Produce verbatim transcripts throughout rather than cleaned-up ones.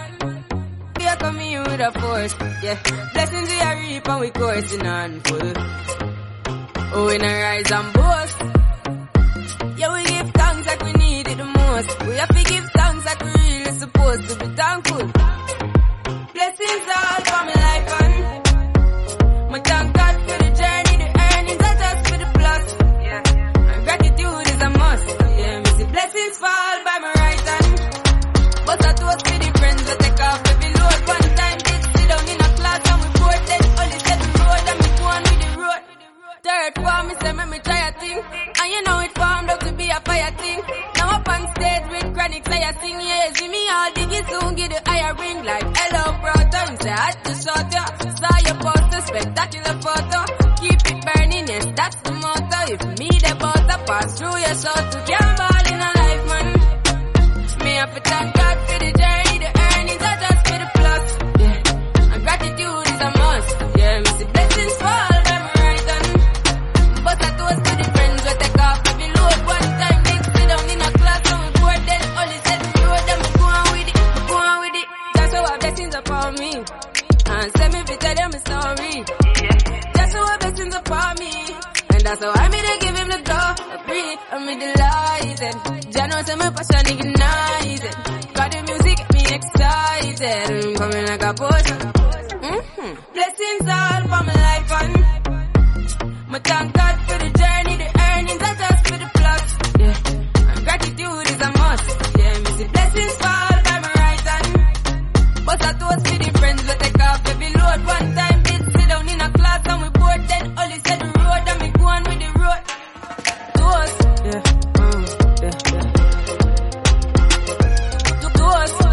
We are coming with a force, yeah. Blessings we are reap and we coursing on full. Oh, we not rise and boast. Yeah, we give thanks like we need it the most. We have to give thanks like we really supposed to be thankful. Blessings all for my life and my thank God for the journey, the earnings are just for the plus. Yeah, and gratitude is a must. Yeah, me see blessings fall by my right hand, but I toast for the friends that take off every load. One time did sit down in a class and we bored then only said the road and me go on with the road. Third form, me say me me try a thing, and you know it formed up to be a fire thing. Now up on stage with chronic, say I sing, yeah, see me all diggy soon, get the higher ring like hello brother. You say I had to shot ya, saw your poster, spectacular photo. Keep it burning, yes, that's the motto. If me the butter pass through your shot to can't ball in a life, man. Me have to thank God for the journey, the earnings are just for the plus. Yeah, and gratitude is a must. Yeah, me see blessings fall. Me and send me to tell them a story. That's how blessings upon me, and that's how I made to give him the go. Breathe, I'm delighted. Jah knows my passion ignited. Got the music get me excited. I'm coming like a potion. Mm-hmm. Blessings all for my life and my thank God for the journey, the earnings are just for the plus. Yeah, and gratitude is a must. Yeah, me see blessings fall by my right hand, but I toast for the friends that take off every load. One time did sit down in a class and we bored then only said the road and me go on with the road. Toast, yeah, mm, yeah, yeah. Toast.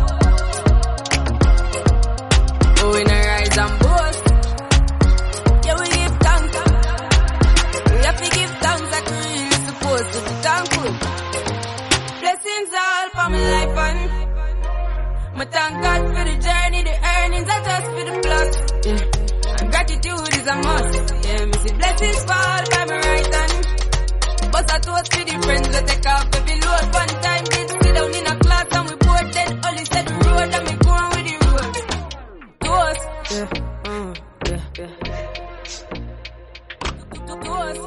Oh, we not rise and boast. Yeah, we give thanks. We have to give thanks like we really supposed to be thankful. Blessings all for my life and my thank God for the journey, the earnings are just for the plus. Yeah, and gratitude is a must. Yeah, me see blessings fall by my right hand, but I toast for the friends that take off every load. One time did sit down in a class and we bored then only said the road and me go on with the road. Toast, yeah, mm, yeah, yeah. Toast,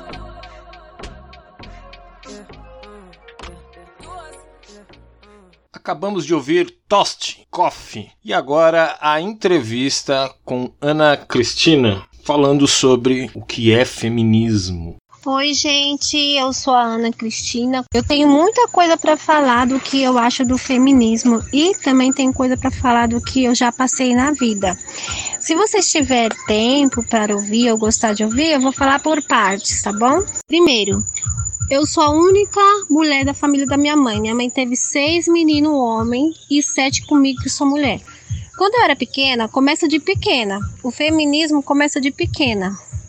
yeah, mm, yeah, toast, yeah. Acabamos de ouvir Toast, Coffee, e agora a entrevista com Ana Cristina, falando sobre o que é feminismo. Oi, gente, eu sou a Ana Cristina. Eu tenho muita coisa para falar do que eu acho do feminismo e também tenho coisa para falar do que eu já passei na vida. Se vocês tiverem tempo para ouvir ou gostar de ouvir, eu vou falar por partes, tá bom? Primeiro, eu sou a única mulher da família da minha mãe. Minha mãe teve seis meninos homem e sete comigo que sou mulher. Quando eu era pequena, começa de pequena. O feminismo começa de pequena.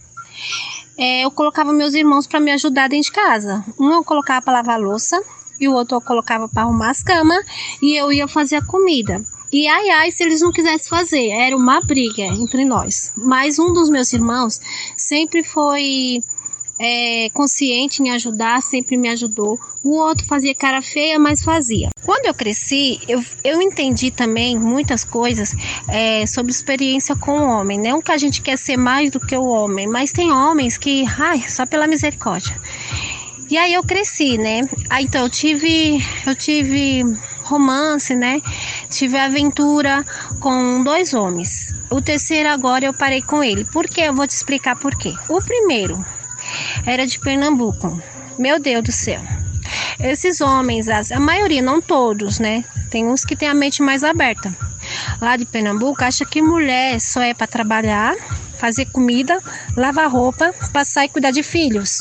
É, eu colocava meus irmãos para me ajudar dentro de casa. Um eu colocava para lavar a louça e o outro eu colocava para arrumar as camas e eu ia fazer a comida. E ai ai se eles não quisessem fazer, era uma briga entre nós. Mas um dos meus irmãos sempre foi é, consciente em ajudar, sempre me ajudou. O outro fazia cara feia, mas fazia. Quando eu cresci, eu, eu entendi também muitas coisas é, sobre experiência com o homem. Não que a gente quer ser mais do que o homem, mas tem homens que, ai, só pela misericórdia. E aí eu cresci, né? Aí, então eu tive, eu tive romance, né? Tive aventura com dois homens. O terceiro agora eu parei com ele. Por quê? Eu vou te explicar por quê. O primeiro era de Pernambuco. Meu Deus do céu. Esses homens, a maioria, não todos, né? Tem uns que têm a mente mais aberta. Lá de Pernambuco, acha que mulher só é para trabalhar, fazer comida, lavar roupa, passar e cuidar de filhos.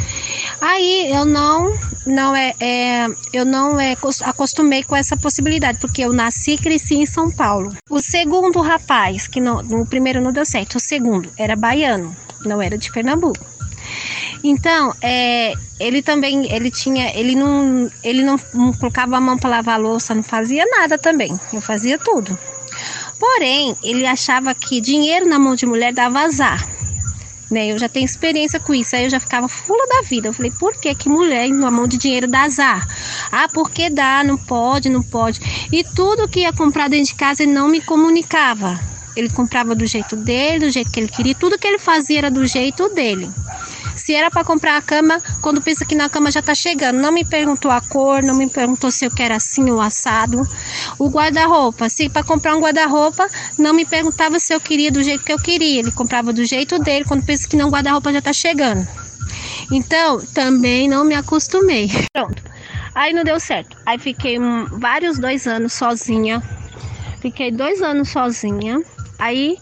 Aí eu não, não é, é, eu não é, acostumei com essa possibilidade, porque eu nasci e cresci em São Paulo. O segundo rapaz, que no, no primeiro não deu certo, o segundo era baiano, não era de Pernambuco. Então, é, ele também, ele tinha, ele não, ele não, não colocava a mão para lavar a louça, não fazia nada também, eu fazia tudo. Porém, ele achava que dinheiro na mão de mulher dava azar. né? Eu já tenho experiência com isso. Aí eu já ficava fula da vida. Eu falei, por que que mulher na mão de dinheiro dá azar? Ah, porque dá, não pode, não pode. E tudo que ia comprar dentro de casa ele não me comunicava. Ele comprava do jeito dele, do jeito que ele queria. Tudo que ele fazia era do jeito dele. Se era para comprar a cama, quando pensa que na cama já tá chegando, não me perguntou a cor, não me perguntou se eu quero assim ou assado. O guarda-roupa, se para comprar um guarda-roupa, não me perguntava se eu queria do jeito que eu queria. Ele comprava do jeito dele, quando pensa que não, o guarda-roupa já tá chegando. Então, também não me acostumei. Pronto. Aí não deu certo. Aí fiquei um, vários dois anos sozinha. Fiquei dois anos sozinha. Aí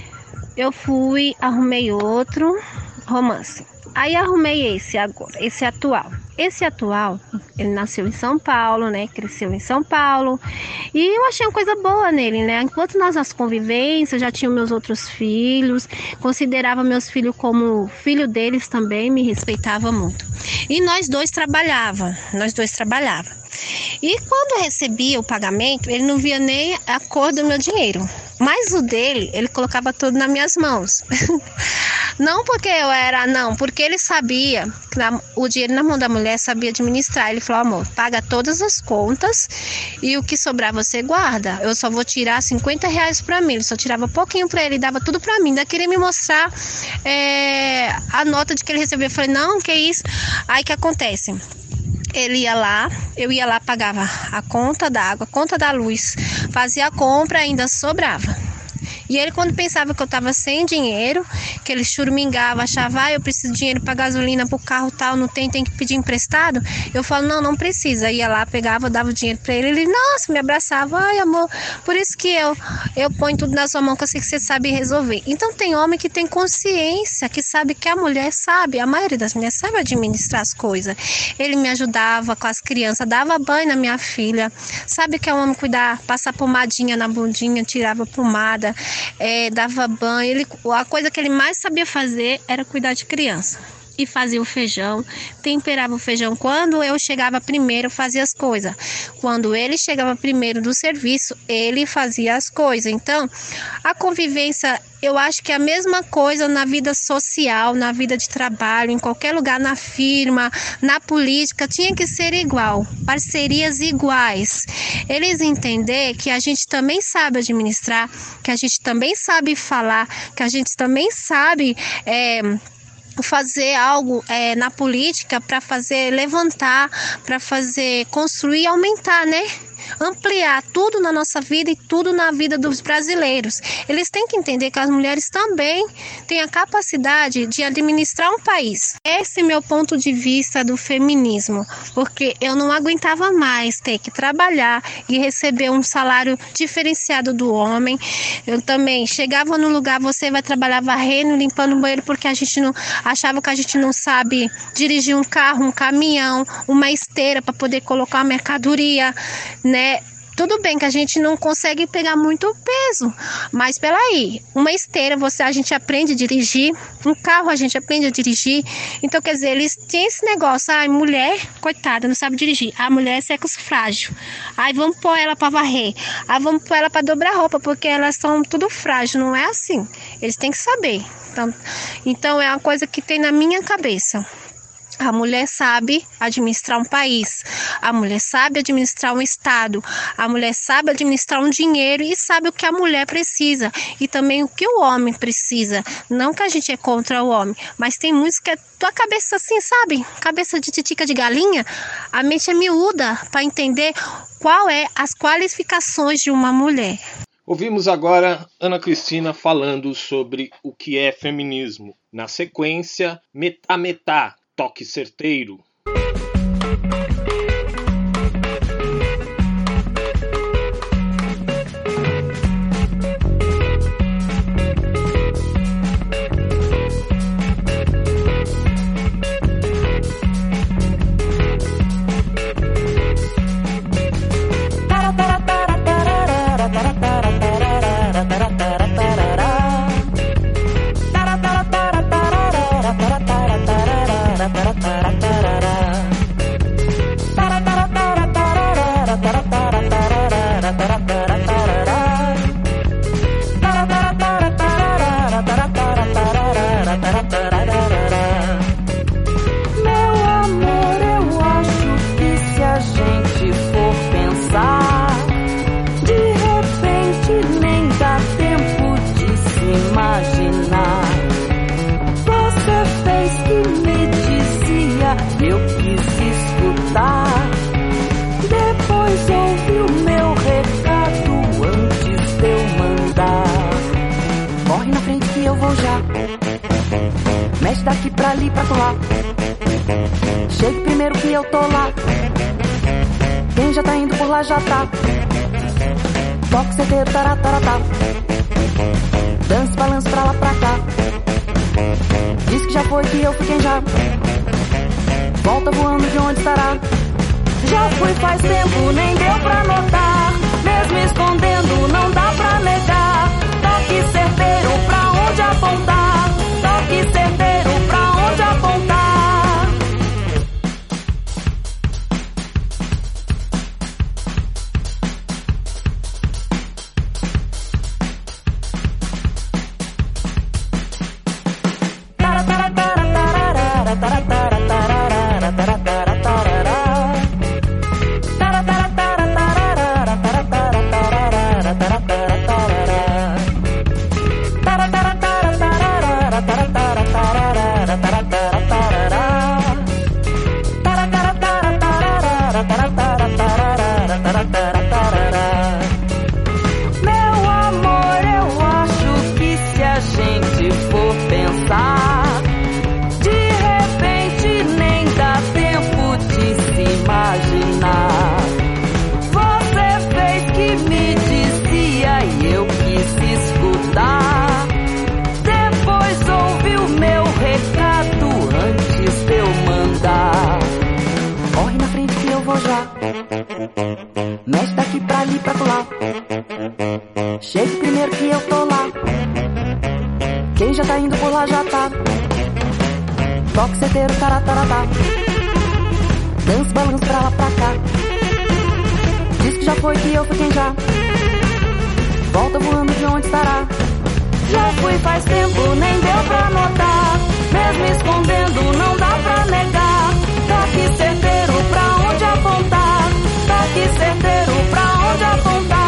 eu fui, arrumei outro romance. Aí arrumei esse agora, esse atual. Esse atual, ele nasceu em São Paulo, né? Cresceu em São Paulo. E eu achei uma coisa boa nele, né? Enquanto nós as convivências, já tinha meus outros filhos, considerava meus filhos como filho deles também, me respeitava muito. E nós dois trabalhava, nós dois trabalhava. E quando eu recebia o pagamento, ele não via nem a cor do meu dinheiro. Mas o dele, ele colocava tudo nas minhas mãos. Não porque eu era, não, porque ele sabia que na, o dinheiro na mão da mulher sabia administrar. Ele falou, amor, paga todas as contas e o que sobrar você guarda. Eu só vou tirar cinquenta reais pra mim. Ele só tirava pouquinho pra ele, dava tudo pra mim. Ainda queria me mostrar é, a nota de que ele recebeu. Eu falei, não, que isso? Aí que acontece? Ele ia lá, eu ia lá, pagava a conta da água, a conta da luz, fazia a compra, ainda sobrava. E ele, quando pensava que eu estava sem dinheiro, que ele churmingava, achava, ah, eu preciso de dinheiro para gasolina, para o carro tal, não tem, tem que pedir emprestado. Eu falo, não, não precisa. Ia lá, pegava, dava o dinheiro para ele. Ele, nossa, me abraçava, ai, amor, por isso que eu, eu ponho tudo na sua mão, que eu sei que você sabe resolver. Então, tem homem que tem consciência, que sabe que a mulher sabe, a maioria das mulheres sabe administrar as coisas. Ele me ajudava com as crianças, dava banho na minha filha, sabe que é um homem cuidar, passar pomadinha na bundinha, tirava pomada, É, dava banho. Ele, a coisa que ele mais sabia fazer era cuidar de criança. E fazia o feijão, temperava o feijão. Quando eu chegava primeiro, fazia as coisas. Quando ele chegava primeiro do serviço, ele fazia as coisas. Então, a convivência, eu acho que é a mesma coisa na vida social, na vida de trabalho, em qualquer lugar, na firma, na política, tinha que ser igual, parcerias iguais. Eles entender que a gente também sabe administrar, que a gente também sabe falar, que a gente também sabe é, fazer algo é, na política para fazer levantar, para fazer construir, aumentar, né? Ampliar tudo na nossa vida e tudo na vida dos brasileiros. Eles têm que entender que as mulheres também têm a capacidade de administrar um país. Esse é meu ponto de vista do feminismo, porque eu não aguentava mais ter que trabalhar e receber um salário diferenciado do homem. Eu também chegava no lugar, você vai trabalhar varrendo, limpando o banheiro, porque a gente não achava que a gente não sabe dirigir um carro, um caminhão, uma esteira para poder colocar a mercadoria, né? Tudo bem que a gente não consegue pegar muito peso, mas peraí, uma esteira você, a gente aprende a dirigir, um carro a gente aprende a dirigir. Então, quer dizer, eles têm esse negócio, ai, mulher, coitada, não sabe dirigir, a mulher é sexo frágil, aí vamos pôr ela para varrer, aí vamos pôr ela para dobrar roupa, porque elas são tudo frágil, não é assim, eles têm que saber. Então, então é uma coisa que tem na minha cabeça. A mulher sabe administrar um país, a mulher sabe administrar um estado, a mulher sabe administrar um dinheiro e sabe o que a mulher precisa e também o que o homem precisa. Não que a gente é contra o homem, mas tem muitos que é tua cabeça assim, sabe? Cabeça de titica de galinha, a mente é miúda para entender qual é as qualificações de uma mulher. Ouvimos agora Ana Cristina falando sobre o que é feminismo. Na sequência, Metá Metá, Toque Certeiro. Para ali, pra colar. Chegue primeiro que eu tô lá. Quem já tá indo por lá já tá. Toque certeiro, tará, tará, tá. Dance, balanço pra lá, pra cá. Diz que já foi, que eu fui quem já. Volta voando de onde estará. Já fui faz tempo, nem deu pra notar. Mesmo escondendo, não dá pra negar. Toque certeiro, pra onde apontar. Toque certeiro, pra onde apontar. Meu amor, eu acho que se a gente for pensar, de repente nem dá tempo de se imaginar. Você fez que me dizia e eu quis escutar. Depois ouvi o meu recado antes de eu mandar. Corre na frente que eu vou já. Mexe daqui pra ali, pra colar. Chegue primeiro que eu tô lá. Quem já tá indo por lá já tá. Toque certeiro, tará, tará, tá. Dance, balanço pra lá, pra cá. Diz que já foi, que eu fui quem já. Volta voando de onde estará. Já fui faz tempo, nem deu pra notar. Mesmo escondendo, não dá pra negar. Toque certeiro, pra onde apontar. Toque certeiro, pra onde apontar.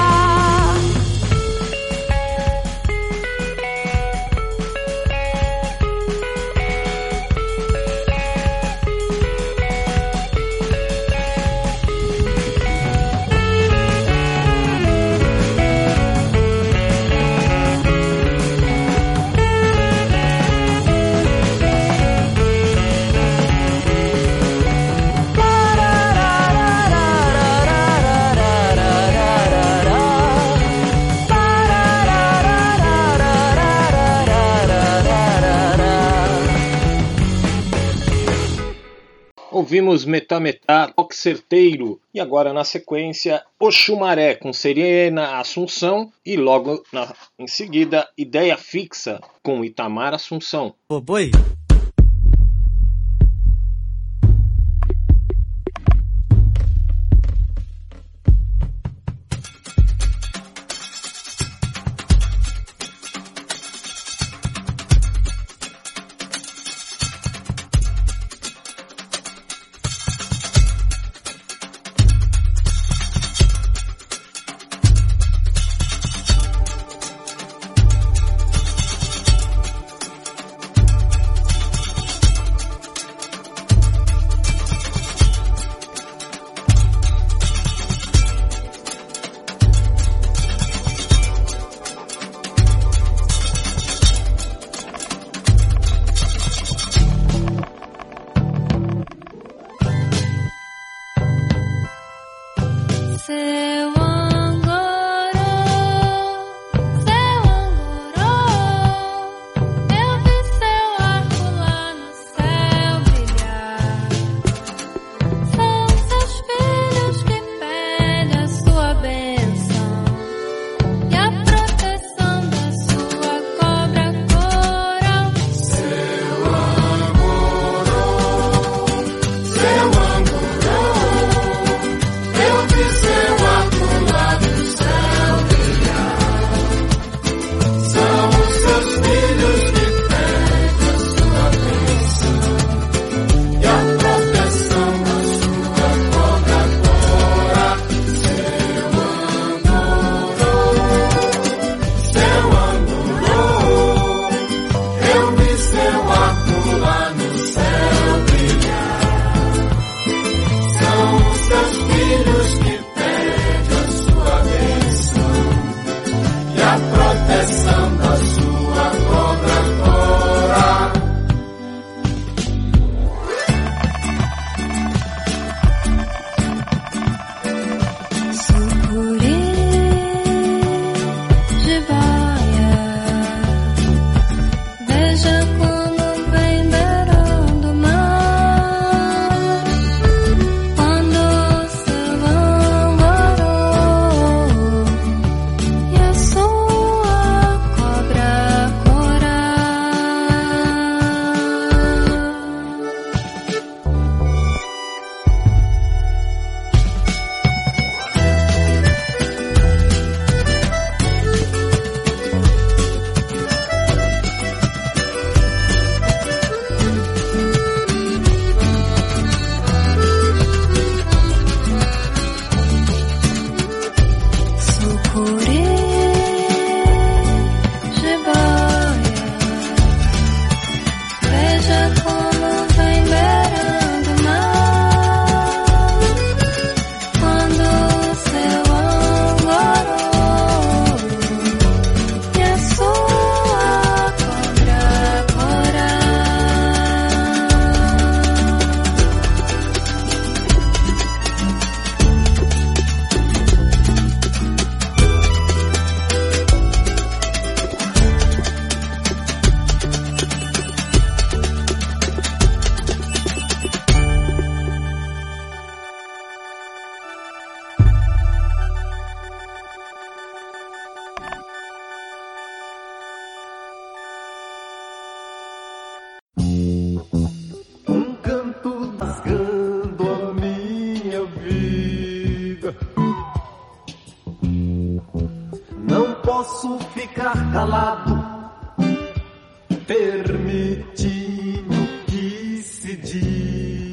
Ouvimos Metá Metá, Toque Certeiro, e agora na sequência Oxumaré com Serena Assunção e logo na, em seguida Ideia Fixa com Itamar Assunção. Ô boi!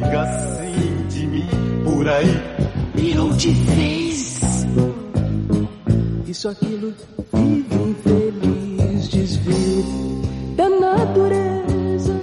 diga assim de mim por aí. E não te fez isso, aquilo, vive feliz, desvio da natureza.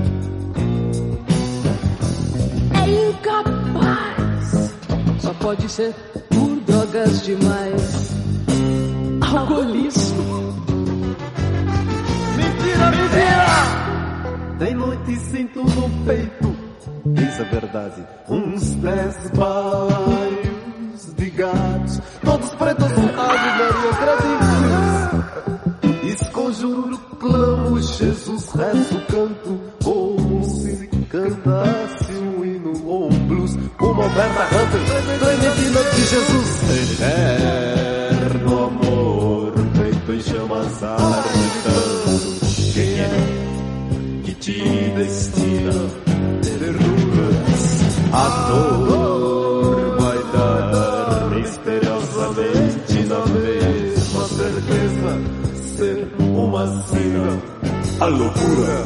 É incapaz, só pode ser por drogas demais. Alcoolismo. Mentira, mentira! Tem noite e sinto no peito, diz a verdade, uns dez baios de gatos, todos pretos, ave Maria, acredito. Esconjuro, clamo, Jesus, rezo, canto, como se cantasse um hino ou um blues, como Alberta Hunter, Clementina de Jesus. Eterno amor, feito em chamas ardendo, quem é que te destina ternuras? A dor vai dar misteriosamente na mesma certeza ser uma sina. A loucura.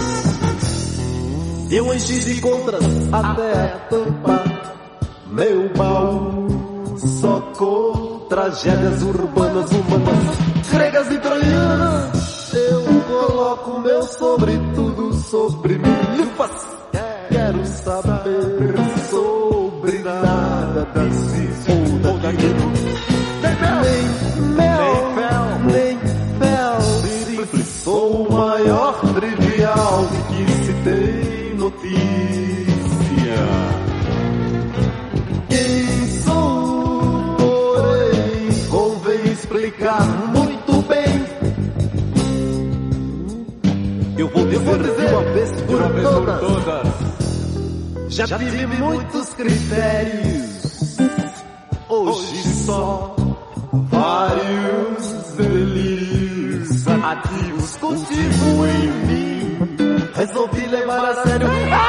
Eu enchi de contras até a tampa meu baú, só com tragédias urbanas, humanas, gregas e troianas. Eu coloco meu sobretudo sobre mim. Quero saber sobre nada disso ou daquilo. Nem mel, nem fel. Simples sou o maior trivial que se tem notícia. Quem sou, porém, convém explicar muito bem. Eu vou dizer, eu vou dizer de uma vez por, uma vez todas. por todas. Já, Já tive muitos critérios, hoje só vários delírios ativos cultivo em mim. Resolvi levar a sério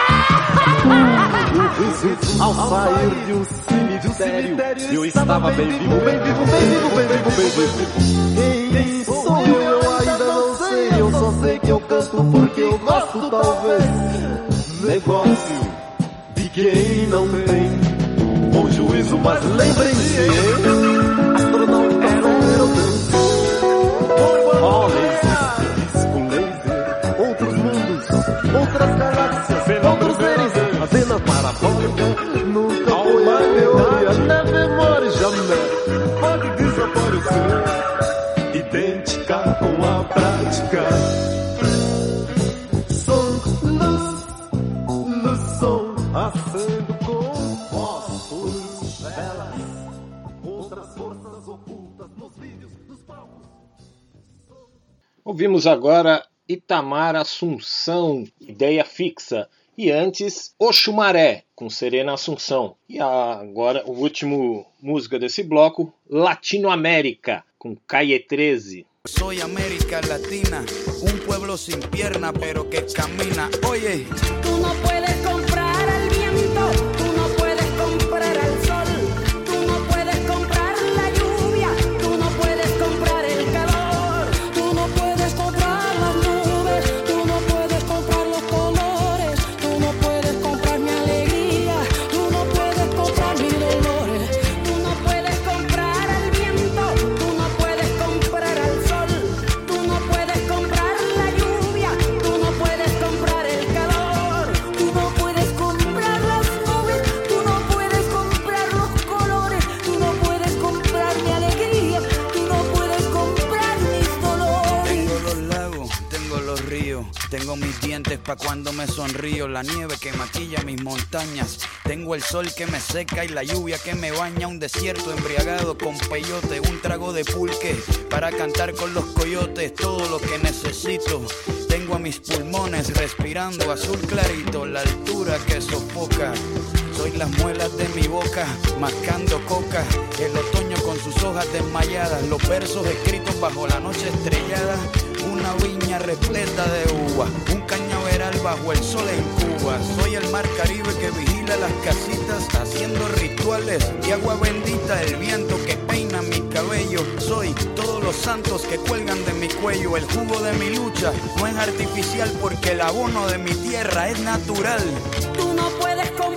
ao sair de um cemitério. Eu estava bem vivo, bem vivo, bem vivo, bem vivo, bem vivo. Quem sou eu? Eu ainda não sei. Eu só sei que eu canto porque eu gosto, talvez. Negócio de quem não tem bom juízo, mas lembrem-se, astronauta europeu, homens, disco laser, outros mundos, outras galáxias, outros seres, a cena parabólica nunca foi uma teoria, na memória jamais pode desaparecer, idêntica com a prática. Acendo com fósforos, velas, outras forças ocultas nos vídeos dos palcos. Ouvimos agora Itamar Assunção, Ideia Fixa, e antes Oxumaré, com Serena Assunção. E agora, o último música desse bloco, Latinoamérica, com Calle treze. Soy América Latina, un pueblo sin pierna pero que camina. Oye, tú no puedes comprar al viento, tú no puedes comprar al sol, tú no puedes comprar la lluvia, tú no puedes comprar el calor, tú no puedes comprar las nubes, tú no puedes comprar los colores, tú no puedes comprar mi alegría, tú no puedes comprar mis dolores, tú no puedes comprar al viento, tú no puedes comprar al sol, tú no puedes comprar la lluvia, tú no puedes comprar el calor, tú no puedes comprar las nubes, tú no puedes comprar los colores, tú no puedes comprar mi alegría, tú no puedes comprar mis dolores. tengo los lagos, tengo los ríos, tengo mis dientes pa' cuando me sonrío, la nieve que maquilla mis montañas, tengo el sol que me seca y la lluvia que me baña, un desierto embriagado con peyote, un trago de pulque para cantar con los coyotes, todo lo que necesito. Tengo a mis pulmones respirando azul clarito, la altura que sofoca. Soy las muelas de mi boca, mascando coca, el otoño con sus hojas desmayadas, los versos escritos bajo la noche estrellada, una viña repleta de uva, un cañaveral bajo el sol en Cuba. Soy el mar Caribe que vigila las casitas, haciendo rituales y agua bendita, el viento que peina mi cabello. Soy todos los santos que cuelgan de mi cuello, el jugo de mi lucha no es artificial porque el abono de mi tierra es natural. Tú no puedes comprar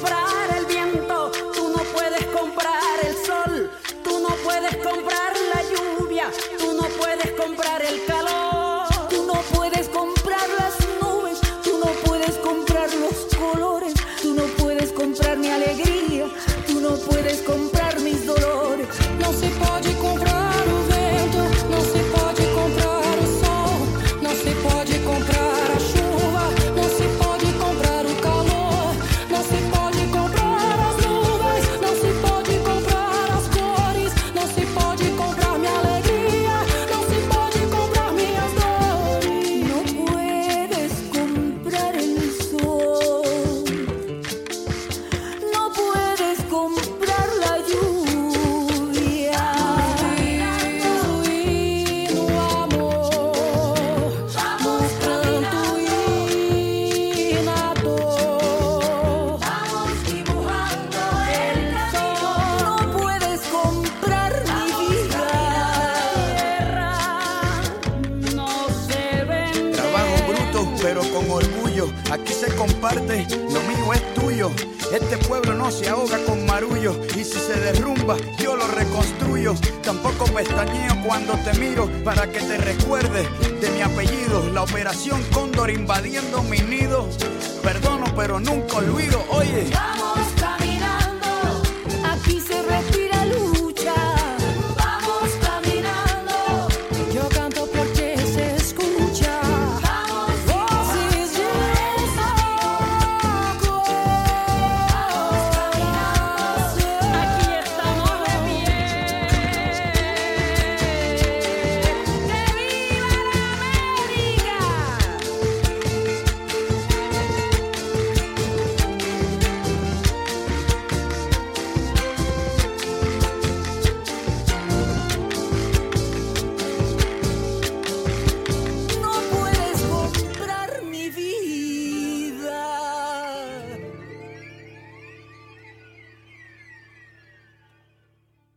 Este pueblo no se ahoga con marullo, y si se derrumba, yo lo reconstruyo. Tampoco pestañeo cuando te miro, para que te recuerdes de mi apellido. La operación Cóndor invadiendo mi nido. Perdono pero nunca olvido, oye. Vamos